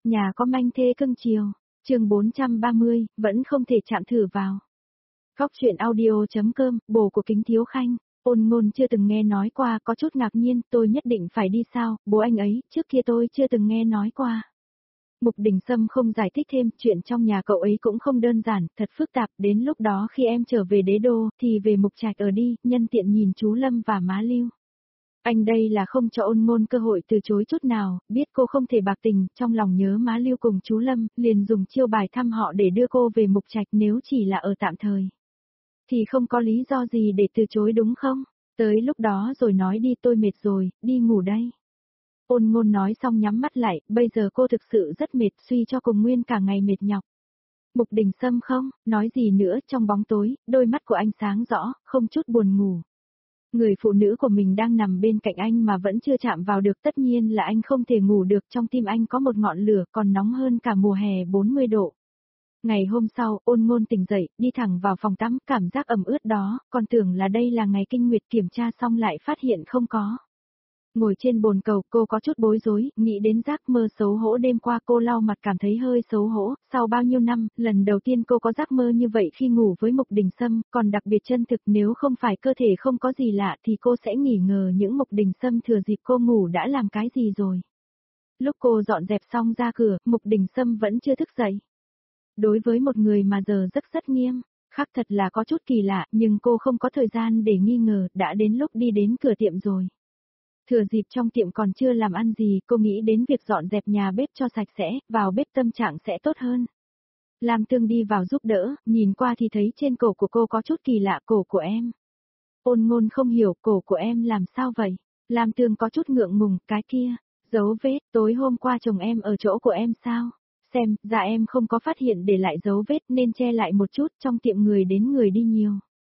Nhà có manh thê cưng chiều, chương 430, vẫn không thể chạm thử vào. Góc chuyện audio.com, bồ của Kính Thiếu Khanh, Ôn Ngôn chưa từng nghe nói qua, có chút ngạc nhiên, tôi nhất định phải đi sao, bố anh ấy, trước kia tôi chưa từng nghe nói qua. Mục Đình Sâm không giải thích thêm, chuyện trong nhà cậu ấy cũng không đơn giản, thật phức tạp, đến lúc đó khi em trở về đế đô, thì về Mục Trạch ở đi, nhân tiện nhìn chú Lâm và má Lưu. Anh đây là không cho Ôn Ngôn cơ hội từ chối chút nào, biết cô không thể bạc tình, trong lòng nhớ má Lưu cùng chú Lâm, liền dùng chiêu bài thăm họ để đưa cô về Mục Trạch, nếu chỉ là ở tạm thời. Thì không có lý do gì để từ chối đúng không? Tới lúc đó rồi nói đi, tôi mệt rồi, đi ngủ đây. Ôn Ngôn nói xong nhắm mắt lại, bây giờ cô thực sự rất mệt, suy cho cùng nguyên cả ngày mệt nhọc. Mục Đình Sâm không, nói gì nữa, trong bóng tối, đôi mắt của anh sáng rõ, không chút buồn ngủ. Người phụ nữ của mình đang nằm bên cạnh anh mà vẫn chưa chạm vào được, tất nhiên là anh không thể ngủ được, trong tim anh có một ngọn lửa còn nóng hơn cả mùa hè 40 độ. Ngày hôm sau, Ôn Ngôn tỉnh dậy, đi thẳng vào phòng tắm, cảm giác ẩm ướt đó, còn tưởng là đây là ngày kinh nguyệt, kiểm tra xong lại phát hiện không có. Ngồi trên bồn cầu, cô có chút bối rối, nghĩ đến giấc mơ xấu hổ đêm qua, cô lau mặt cảm thấy hơi xấu hổ, sau bao nhiêu năm, lần đầu tiên cô có giấc mơ như vậy khi ngủ với Mục Đình Sâm, còn đặc biệt chân thực, nếu không phải cơ thể không có gì lạ thì cô sẽ nghi ngờ những Mục Đình Sâm thừa dịp cô ngủ đã làm cái gì rồi. Lúc cô dọn dẹp xong ra cửa, Mục Đình Sâm vẫn chưa thức dậy. Đối với một người mà giờ giấc rất nghiêm, khác thật là có chút kỳ lạ, nhưng cô không có thời gian để nghi ngờ, đã đến lúc đi đến cửa tiệm rồi. Thừa dịp trong tiệm còn chưa làm ăn gì, cô nghĩ đến việc dọn dẹp nhà bếp cho sạch sẽ, vào bếp tâm trạng sẽ tốt hơn. Lam Tương đi vào giúp đỡ, nhìn qua thì thấy trên cổ của cô có chút kỳ lạ, cổ của em. Ôn Ngôn không hiểu, cổ của em làm sao vậy? Lam Tương có chút ngượng ngùng, cái kia, dấu vết, tối hôm qua chồng em ở chỗ của em sao? Xem, dạ em không có phát hiện để lại dấu vết nên che lại một chút, trong tiệm người đến người đi nhiều.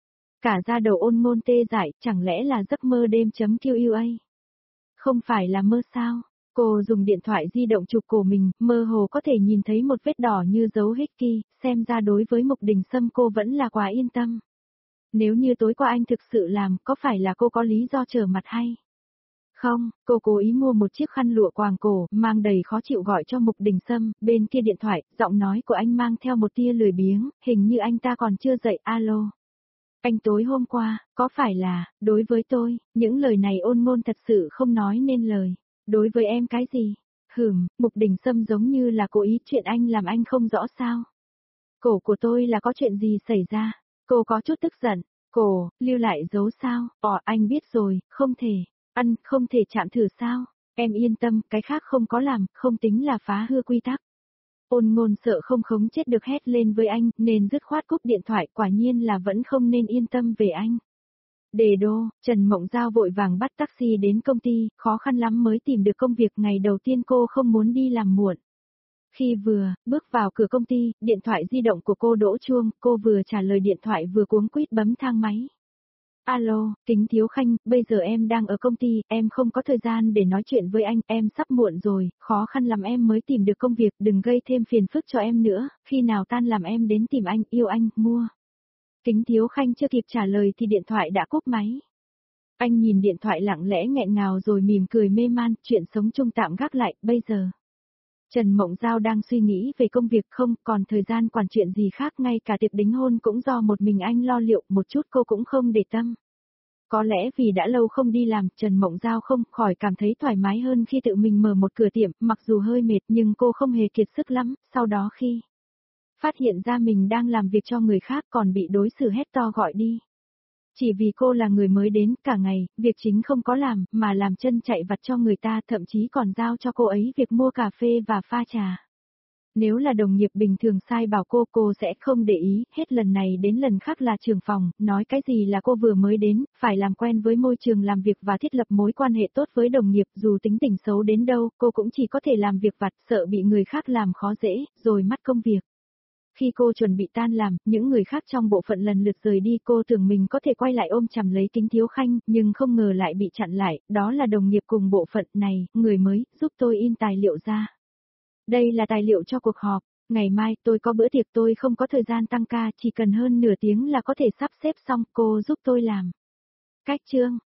Cả da đầu Ôn Ngôn tê dại, chẳng lẽ là giấc mơ đêm.QA? Không phải là mơ sao? Cô dùng điện thoại di động chụp cổ mình, mơ hồ có thể nhìn thấy một vết đỏ như dấu Hickey, xem ra đối với Mục Đình Sâm cô vẫn là quá yên tâm. Nếu như tối qua anh thực sự làm, có phải là cô có lý do trở mặt hay? Không, cô cố ý mua một chiếc khăn lụa quàng cổ, mang đầy khó chịu gọi cho Mục Đình Sâm, bên kia điện thoại, giọng nói của anh mang theo một tia lười biếng, hình như anh ta còn chưa dậy, alo. Anh tối hôm qua, có phải là, đối với tôi, những lời này Ôn Ngôn thật sự không nói nên lời. Đối với em cái gì? Mục Đình Sâm giống như là cố ý, chuyện anh làm anh không rõ sao? Cổ của tôi là có chuyện gì xảy ra? Cô có chút tức giận. Cổ, lưu lại dấu sao? Anh biết rồi, không thể. Không thể chạm thử sao? Em yên tâm, cái khác không có làm, không tính là phá hư quy tắc. Ôn Ngôn sợ không khống chết được hét lên với anh, nên dứt khoát cúp điện thoại, quả nhiên là vẫn không nên yên tâm về anh. Đề đô, Trần Mộng Giao vội vàng bắt taxi đến công ty, khó khăn lắm mới tìm được công việc, ngày đầu tiên cô không muốn đi làm muộn. Khi vừa bước vào cửa công ty, điện thoại di động của cô đổ chuông, cô vừa trả lời điện thoại vừa cuống quýt bấm thang máy. Alo, Kính Thiếu Khanh, bây giờ em đang ở công ty, em không có thời gian để nói chuyện với anh, em sắp muộn rồi, khó khăn lắm em mới tìm được công việc, đừng gây thêm phiền phức cho em nữa, khi nào tan làm em đến tìm anh, yêu anh, mua. Kính Thiếu Khanh chưa kịp trả lời thì điện thoại đã cúp máy. Anh nhìn điện thoại lặng lẽ nghẹn ngào rồi mỉm cười mê man, chuyện sống chung tạm gác lại, bây giờ. Trần Mộng Giao đang suy nghĩ về công việc không còn thời gian quản chuyện gì khác, ngay cả tiệc đính hôn cũng do một mình anh lo liệu, một chút cô cũng không để tâm. Có lẽ vì đã lâu không đi làm, Trần Mộng Giao không khỏi cảm thấy thoải mái hơn khi tự mình mở một cửa tiệm, mặc dù hơi mệt nhưng cô không hề kiệt sức lắm, sau đó khi phát hiện ra mình đang làm việc cho người khác còn bị đối xử hét to gọi đi. Chỉ vì cô là người mới đến, cả ngày, việc chính không có làm, mà làm chân chạy vặt cho người ta, thậm chí còn giao cho cô ấy việc mua cà phê và pha trà. Nếu là đồng nghiệp bình thường sai bảo cô sẽ không để ý, hết lần này đến lần khác là trưởng phòng, nói cái gì là cô vừa mới đến, phải làm quen với môi trường làm việc và thiết lập mối quan hệ tốt với đồng nghiệp, dù tính tình xấu đến đâu, cô cũng chỉ có thể làm việc vặt, sợ bị người khác làm khó dễ, rồi mất công việc. Khi cô chuẩn bị tan làm, những người khác trong bộ phận lần lượt rời đi, cô tưởng mình có thể quay lại ôm chầm lấy Kính Thiếu Khanh, nhưng không ngờ lại bị chặn lại, đó là đồng nghiệp cùng bộ phận này, người mới, giúp tôi in tài liệu ra. Đây là tài liệu cho cuộc họp, ngày mai tôi có bữa tiệc, tôi không có thời gian tăng ca, chỉ cần hơn nửa tiếng là có thể sắp xếp xong, cô giúp tôi làm. Cách chương,